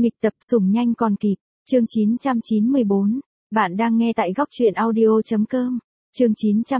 Nghịch tập sủng nhanh còn kịp, chương 994. Bạn đang nghe tại góc truyện audio.com. Chương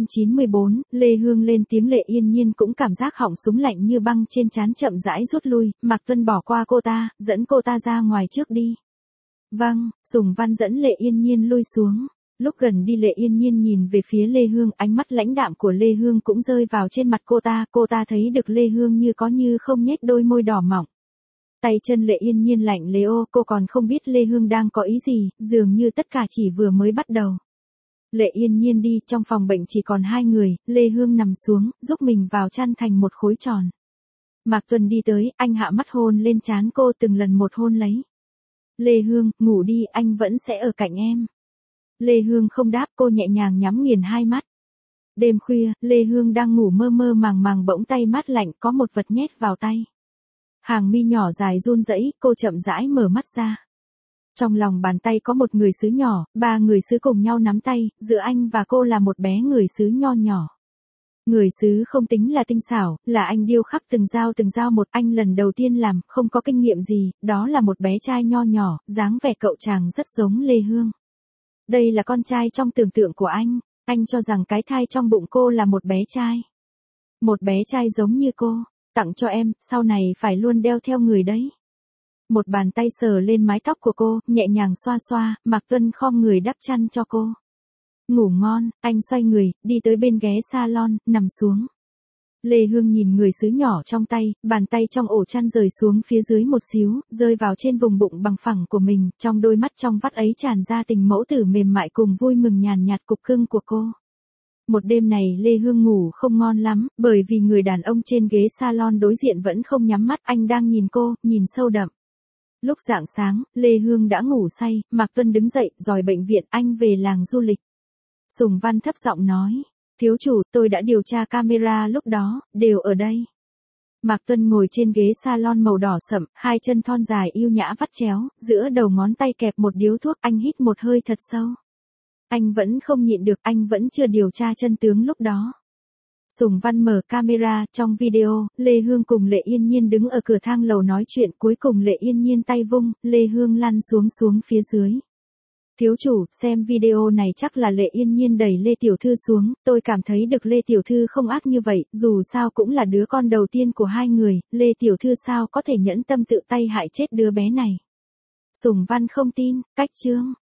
994, Lê Hương lên tiếng. Lệ Yên Nhiên cũng cảm giác họng súng lạnh như băng trên trán chậm rãi rút lui, Mạc Tuân bỏ qua cô ta, dẫn cô ta ra ngoài trước đi. Vâng, Sùng Văn dẫn Lệ Yên Nhiên lui xuống. Lúc gần đi Lệ Yên Nhiên nhìn về phía Lê Hương, ánh mắt lãnh đạm của Lê Hương cũng rơi vào trên mặt cô ta thấy được Lê Hương như có như không nhếch đôi môi đỏ mọng. Tay chân Lệ Yên Nhiên lạnh lẽo, cô còn không biết Lê Hương đang có ý gì, dường như tất cả chỉ vừa mới bắt đầu. Lệ Yên Nhiên đi, trong phòng bệnh chỉ còn hai người, Lê Hương nằm xuống, giúp mình vào chăn thành một khối tròn. Mạc Tuân đi tới, anh hạ mắt hôn lên trán cô từng lần một hôn lấy. Lê Hương, ngủ đi, anh vẫn sẽ ở cạnh em. Lê Hương không đáp, cô nhẹ nhàng nhắm nghiền hai mắt. Đêm khuya, Lê Hương đang ngủ mơ mơ màng màng bỗng tay mát lạnh có một vật nhét vào tay. Hàng mi nhỏ dài run rẩy, cô chậm rãi mở mắt ra. Trong lòng bàn tay có một người sứ nhỏ, ba người sứ cùng nhau nắm tay, giữa anh và cô là một bé người sứ nho nhỏ. Người sứ không tính là tinh xảo, là anh điêu khắc từng dao một. Anh lần đầu tiên làm, không có kinh nghiệm gì, đó là một bé trai nho nhỏ, dáng vẻ cậu chàng rất giống Lê Hương. Đây là con trai trong tưởng tượng của anh cho rằng cái thai trong bụng cô là một bé trai. Một bé trai giống như cô, tặng cho em, sau này phải luôn đeo theo người đấy. Một bàn tay sờ lên mái tóc của cô, nhẹ nhàng xoa xoa, Mạc Tuân khom người đắp chăn cho cô. Ngủ ngon, anh xoay người, đi tới bên ghế salon, nằm xuống. Lê Hương nhìn người sứ nhỏ trong tay, bàn tay trong ổ chăn rời xuống phía dưới một xíu, rơi vào trên vùng bụng bằng phẳng của mình, trong đôi mắt trong vắt ấy tràn ra tình mẫu tử mềm mại cùng vui mừng nhàn nhạt cục cưng của cô. Một đêm này Lê Hương ngủ không ngon lắm, bởi vì người đàn ông trên ghế salon đối diện vẫn không nhắm mắt, anh đang nhìn cô, nhìn sâu đậm. Lúc rạng sáng, Lê Hương đã ngủ say, Mạc Tuân đứng dậy, dòi bệnh viện, anh về làng du lịch. Sùng Văn thấp giọng nói, thiếu chủ, tôi đã điều tra camera lúc đó, đều ở đây. Mạc Tuân ngồi trên ghế salon màu đỏ sậm, hai chân thon dài yêu nhã vắt chéo, giữa đầu ngón tay kẹp một điếu thuốc, anh hít một hơi thật sâu. Anh vẫn không nhịn được, anh vẫn chưa điều tra chân tướng lúc đó. Sùng Văn mở camera, trong video, Lê Hương cùng Lệ Yên Nhiên đứng ở cửa thang lầu nói chuyện, cuối cùng Lệ Yên Nhiên tay vung, Lê Hương lăn xuống phía dưới. Thiếu chủ, xem video này chắc là Lệ Yên Nhiên đẩy Lê Tiểu Thư xuống, tôi cảm thấy được Lê Tiểu Thư không ác như vậy, dù sao cũng là đứa con đầu tiên của hai người, Lê Tiểu Thư sao có thể nhẫn tâm tự tay hại chết đứa bé này. Sùng Văn không tin, cách chương.